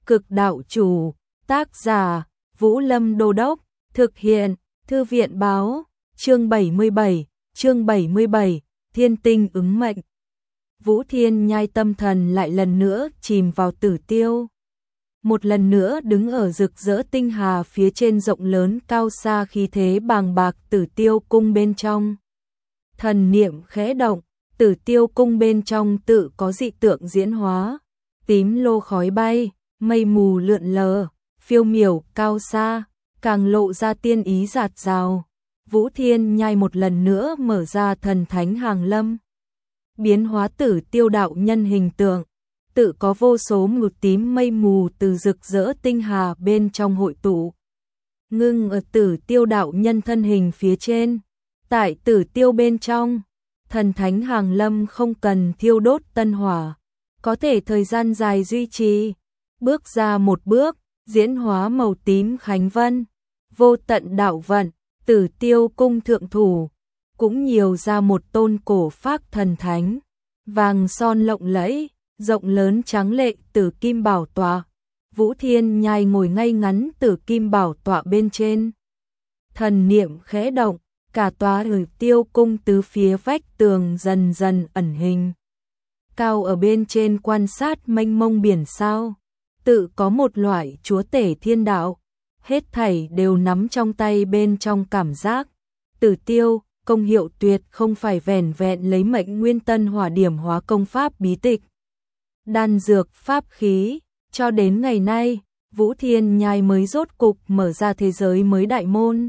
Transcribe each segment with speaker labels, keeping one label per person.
Speaker 1: Cực đạo chủ, tác giả, Vũ Lâm Đô Đốc, thực hiện, Thư viện báo, chương 77, Thiên tinh ứng mệnh. Vũ Thiên Nhai tâm thần lại lần nữa chìm vào Tử Tiêu. Một lần nữa đứng ở rực rỡ tinh hà phía trên rộng lớn cao xa khí thế bàng bạc Tử Tiêu cung bên trong. Thần niệm khẽ động, Tử Tiêu cung bên trong tự có dị tượng diễn hóa, tím lô khói bay, mây mù lượn lờ, phiêu miểu cao xa, càng lộ ra tiên ý rạt rào. Vũ Thiên Nhai một lần nữa mở ra thần thánh hàng lâm, biến hóa Tử Tiêu đạo nhân hình tượng, tự có vô số mượt tím mây mù từ rực rỡ tinh hà bên trong hội tụ, ngưng ở Tử Tiêu đạo nhân thân hình phía trên. Tại Tử Tiêu bên trong, thần thánh hàng lâm không cần thiêu đốt tân hỏa, có thể thời gian dài duy trì. Bước ra một bước, diễn hóa màu tím khánh vân, vô tận đạo vận, Tử Tiêu cung thượng thủ, cũng nhiều ra một tôn cổ phác thần thánh, vàng son lộng lẫy, rộng lớn tráng lệ Tử Kim bảo tọa. Vũ Thiên Nhai ngồi ngay ngắn Tử Kim bảo tọa bên trên. Thần niệm khẽ động, cả tòa Tử Tiêu cung tứ phía vách tường dần dần ẩn hình. Cao ở bên trên quan sát mênh mông biển sao, tự có một loại chúa tể thiên đạo, hết thảy đều nắm trong tay bên trong cảm giác. Tử Tiêu, công hiệu tuyệt không phải vẻn vẹn lấy mệnh nguyên tân hỏa điểm hóa công pháp bí tịch, đan dược pháp khí, cho đến ngày nay, Vũ Thiên Nhai mới rốt cục mở ra thế giới mới đại môn.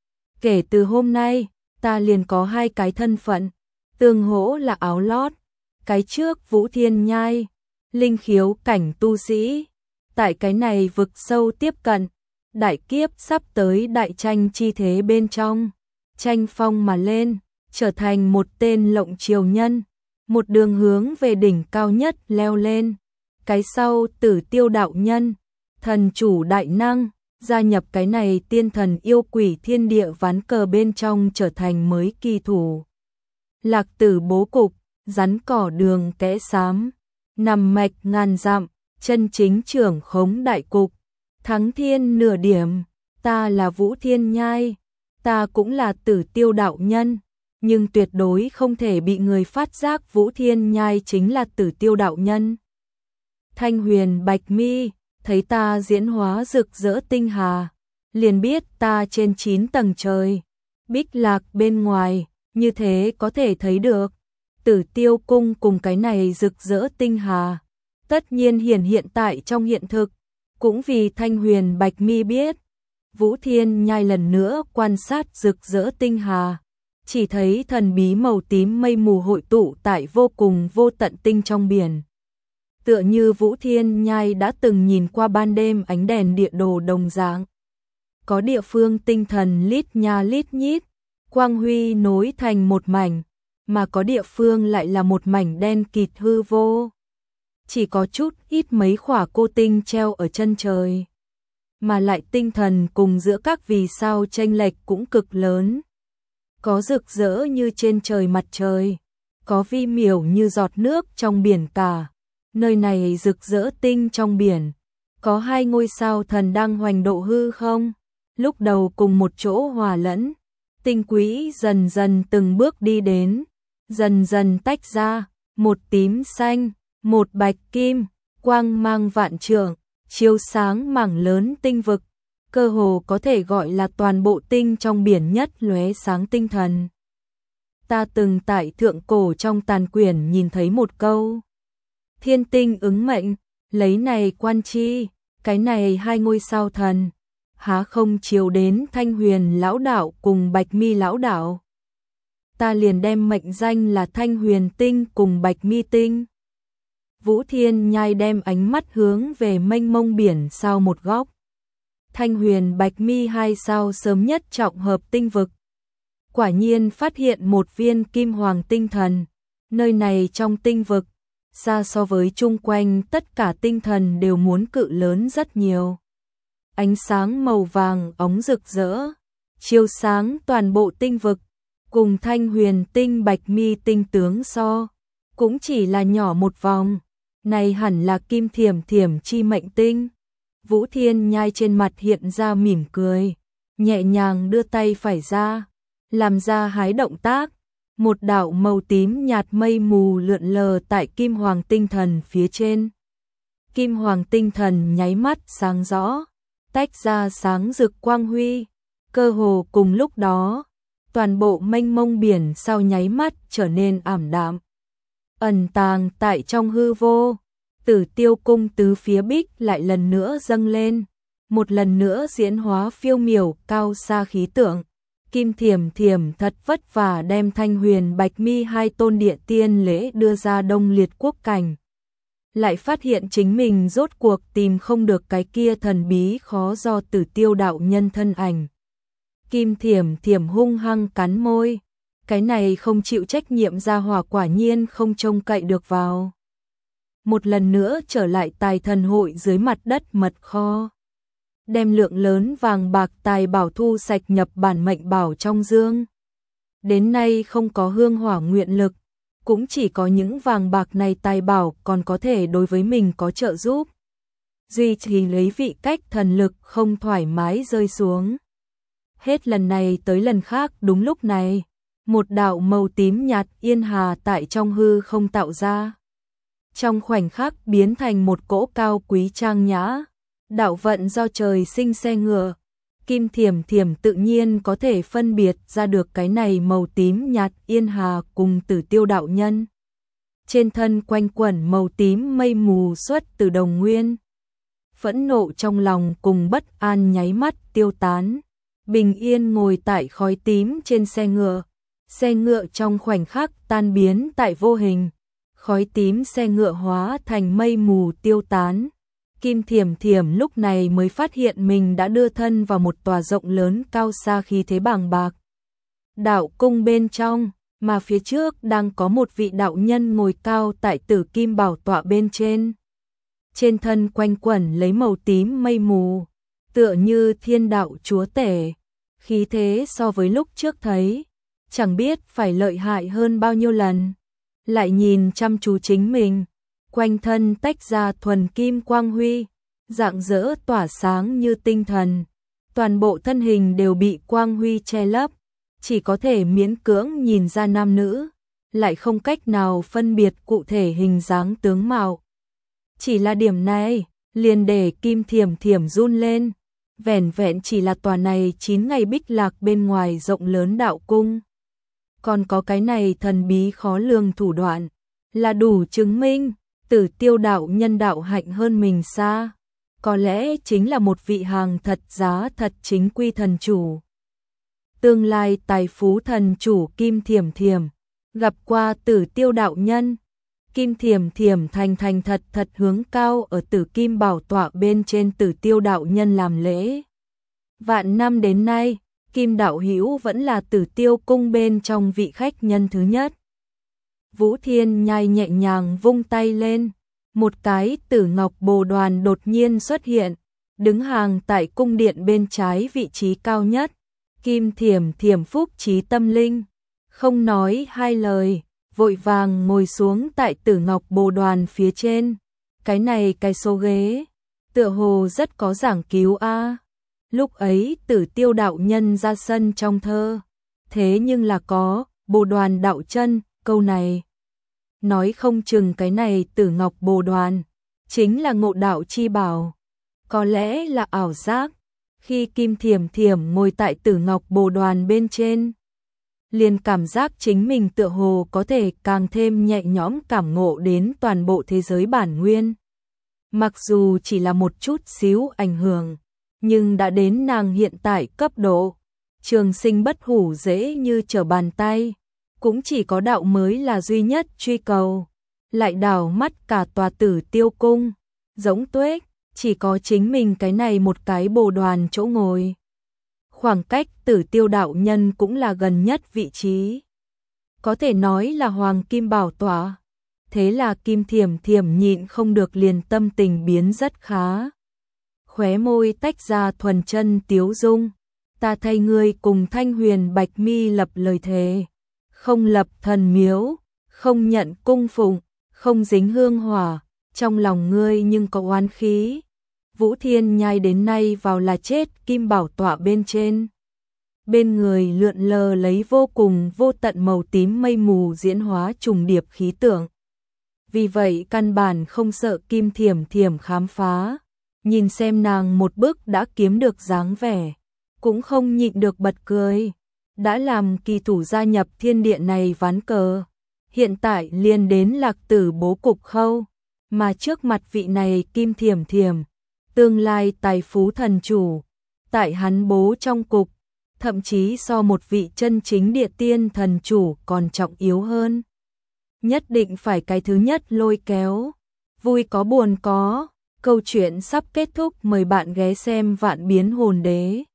Speaker 1: Kể từ hôm nay, ta liền có hai cái thân phận, tương hỗ là áo lót. Cái trước Vũ Thiên Nhai, linh khiếu cảnh tu sĩ, tại cái này vực sâu tiếp cận, đại kiếp sắp tới đại tranh chi thế bên trong, tranh phong mà lên, trở thành một tên lộng triều nhân, một đường hướng về đỉnh cao nhất leo lên. Cái sau Tử Tiêu đạo nhân, thần chủ đại năng, gia nhập cái này tiên thần yêu quỷ thiên địa ván cờ bên trong trở thành mới kỳ thủ. Lạc tử bố cục, rắn cỏ đường kẽ xám, nằm mạch ngàn dặm, chân chính trưởng khống đại cục, thắng thiên nửa điểm. Ta là Vũ Thiên Nhai, ta cũng là Tử Tiêu đạo nhân, nhưng tuyệt đối không thể bị người phát giác Vũ Thiên Nhai chính là Tử Tiêu đạo nhân. Thanh Huyền Bạch Mi thấy ta diễn hóa rực rỡ tinh hà, liền biết ta trên 9 tầng trời, Bích Lạc bên ngoài, như thế có thể thấy được. Tử Tiêu cung cùng cái này rực rỡ tinh hà, tất nhiên hiện tại trong hiện thực, cũng vì Thanh Huyền Bạch Mi biết. Vũ Thiên Nhai lần nữa quan sát rực rỡ tinh hà, chỉ thấy thần bí màu tím mây mù hội tụ tại vô cùng vô tận tinh trong biển. Tựa như Vũ Thiên Nhai đã từng nhìn qua ban đêm ánh đèn địa đồ đồng dạng. Có địa phương tinh thần lít nha lít nhít, quang huy nối thành một mảnh, mà có địa phương lại là một mảnh đen kịt hư vô. Chỉ có chút ít mấy khỏa cô tinh treo ở chân trời, mà lại tinh thần cùng giữa các vì sao chênh lệch cũng cực lớn. Có rực rỡ như trên trời mặt trời, có vi miểu như giọt nước trong biển cả. Nơi này rực rỡ tinh trong biển, có hai ngôi sao thần đang hoành độ hư không, lúc đầu cùng một chỗ hòa lẫn, tinh quỹ dần dần từng bước đi đến, dần dần tách ra, một tím xanh, một bạch kim, quang mang vạn trượng, chiếu sáng mảng lớn tinh vực, cơ hồ có thể gọi là toàn bộ tinh trong biển nhất lóe sáng tinh thần. Ta từng tại thượng cổ trong tàn quyển nhìn thấy một câu: thiên tinh ứng mệnh, lấy này quan chi, cái này hai ngôi sao thần, há không chiếu đến Thanh Huyền lão đạo cùng Bạch Mi lão đạo. Ta liền đem mệnh danh là Thanh Huyền tinh cùng Bạch Mi tinh. Vũ Thiên Nhai đem ánh mắt hướng về mênh mông biển sao một góc. Thanh Huyền Bạch Mi hai sao sớm nhất trọng hợp tinh vực. Quả nhiên phát hiện một viên kim hoàng tinh thần, nơi này trong tinh vực, xa so với chung quanh tất cả tinh thần đều muốn cự lớn rất nhiều. Ánh sáng màu vàng óng rực rỡ, chiếu sáng toàn bộ tinh vực, cùng Thanh Huyền tinh Bạch Mi tinh tướng so, cũng chỉ là nhỏ một vòng, này hẳn là Kim Thiểm Thiểm chi mệnh tinh. Vũ Thiên Nhai trên mặt hiện ra mỉm cười, nhẹ nhàng đưa tay phải ra, làm ra hái động tác, một đạo màu tím nhạt mây mù lượn lờ tại kim hoàng tinh thần phía trên. Kim hoàng tinh thần nháy mắt sáng rõ, tách ra sáng rực quang huy, cơ hồ cùng lúc đó, toàn bộ mênh mông biển sau nháy mắt trở nên ảm đạm. Ẩn tàng tại trong hư vô, Tử Tiêu cung tứ phía bích lại lần nữa dâng lên, một lần nữa diễn hóa phiêu miểu cao xa khí tượng. Kim Thiểm Thiểm thật vất vả đem Thanh Huyền Bạch Mi hai tôn địa tiên lễ đưa ra Đông Liệt quốc cảnh. Lại phát hiện chính mình rốt cuộc tìm không được cái kia thần bí khó do Tử Tiêu đạo nhân thân ảnh. Kim Thiểm Thiểm hung hăng cắn môi, cái này không chịu trách nhiệm gia hỏa quả nhiên không trông cậy được vào. Một lần nữa trở lại Tài Thần hội dưới mặt đất mật kho, đem lượng lớn vàng bạc tài bảo thu sạch nhập bản mệnh bảo trong dương. Đến nay không có hương hỏa nguyện lực, cũng chỉ có những vàng bạc này tài bảo còn có thể đối với mình có trợ giúp. Duy trì lấy vị cách thần lực không thoải mái rơi xuống. Hết lần này tới lần khác đúng lúc này, một đạo màu tím nhạt yên hà tại trong hư không tạo ra. Trong khoảnh khắc biến thành một cỗ cao quý trang nhã, đạo vận do trời sinh xe ngựa. Kim Thiểm Thiểm tự nhiên có thể phân biệt ra được cái này màu tím nhạt yên hà cùng Tử Tiêu đạo nhân. Trên thân quanh quẩn màu tím mây mù xuất từ đồng nguyên. Phẫn nộ trong lòng cùng bất an nháy mắt tiêu tán. Bình yên ngồi tại khói tím trên xe ngựa. Xe ngựa trong khoảnh khắc tan biến tại vô hình. Khói tím xe ngựa hóa thành mây mù tiêu tán. Kim Thiểm Thiểm lúc này mới phát hiện mình đã đưa thân vào một tòa rộng lớn cao xa khí thế bàng bạc. Đạo cung bên trong, mà phía trước đang có một vị đạo nhân ngồi cao tại Tử Kim bảo tọa bên trên. Trên thân quanh quẩn lấy màu tím mây mù, tựa như thiên đạo chúa tể. Khí thế so với lúc trước thấy, chẳng biết phải lợi hại hơn bao nhiêu lần. Lại nhìn chăm chú chính mình, quanh thân tách ra thuần kim quang huy, rạng rỡ tỏa sáng như tinh thần. Toàn bộ thân hình đều bị quang huy che lấp, chỉ có thể miễn cưỡng nhìn ra nam nữ, lại không cách nào phân biệt cụ thể hình dáng tướng mạo. Chỉ là điểm này, liền để Kim Thiểm Thiểm run lên, vẻn vẹn chỉ là tòa này 9 ngày bích lạc bên ngoài rộng lớn đạo cung. Còn có cái này thần bí khó lường thủ đoạn, là đủ chứng minh Tử Tiêu đạo nhân đạo hạnh hơn mình xa. Có lẽ chính là một vị hàng thật giá thật chính quy thần chủ. Tương lai tài phú thần chủ Kim Thiểm Thiểm, gặp qua Tử Tiêu đạo nhân. Kim Thiểm Thiểm thành thật thật hướng cao ở Tử Kim bảo tọa bên trên Tử Tiêu đạo nhân làm lễ. Vạn năm đến nay, Kim đạo hữu vẫn là Tử Tiêu cung bên trong vị khách nhân thứ nhất. Vũ Thiên Nhai nhẹ nhàng vung tay lên, một cái tử ngọc bồ đoàn đột nhiên xuất hiện, đứng hàng tại cung điện bên trái vị trí cao nhất. Kim Thiểm Thiểm phúc trí tâm linh, không nói hai lời, vội vàng ngồi xuống tại tử ngọc bồ đoàn phía trên. Cái này cái số ghế, tựa hồ rất có giảng cứu a. Lúc ấy Tử Tiêu đạo nhân ra sân trong thơ, thế nhưng là có bồ đoàn đạo chân, câu này. Nói không chừng cái này tử ngọc bồ đoàn, chính là ngộ đạo chi bảo. Có lẽ là ảo giác, khi Kim Thiểm Thiểm ngồi tại tử ngọc bồ đoàn bên trên, liền cảm giác chính mình tựa hồ có thể càng thêm nhẹ nhõm cảm ngộ đến toàn bộ thế giới bản nguyên. Mặc dù chỉ là một chút xíu ảnh hưởng, nhưng đã đến nàng hiện tại cấp độ, trường sinh bất hủ dễ như trở bàn tay. Cũng chỉ có đạo mới là duy nhất truy cầu. Lại đảo mắt cả tòa Tử Tiêu cung, giống tuếch, chỉ có chính mình cái này một cái bồ đoàn chỗ ngồi. Khoảng cách Tử Tiêu đạo nhân cũng là gần nhất vị trí. Có thể nói là hoàng kim bảo tọa. Thế là Kim Thiểm Thiểm nhịn không được liền tâm tình biến rất khá. Khóe môi tách ra thuần chân tiếu dung. Ta thay ngươi cùng Thanh Huyền Bạch Mi lập lời thề. Không lập thần miếu, không nhận cung phụng, không dính hương hỏa, trong lòng ngươi nhưng có oán khí. Vũ Thiên Nhai đến nay vào là chết, kim bảo tọa bên trên. Bên người lượn lờ lấy vô cùng vô tận màu tím mây mù diễn hóa trùng điệp khí tượng. Vì vậy căn bản không sợ Kim Thiểm Thiểm khám phá. Nhìn xem nàng một bước đã kiếm được dáng vẻ, cũng không nhịn được bật cười. Đã làm kỳ thủ gia nhập thiên địa này ván cờ, hiện tại liền đến Lạc Tử bố cục khâu, mà trước mặt vị này Kim Thiểm Thiểm, tương lai tài phú thần chủ, tại hắn bố trong cục, thậm chí so một vị chân chính địa tiên thần chủ còn trọng yếu hơn. Nhất định phải cái thứ nhất lôi kéo, vui có buồn có. Câu chuyện sắp kết thúc, mời bạn ghé xem Vạn Biến Hồn Đế.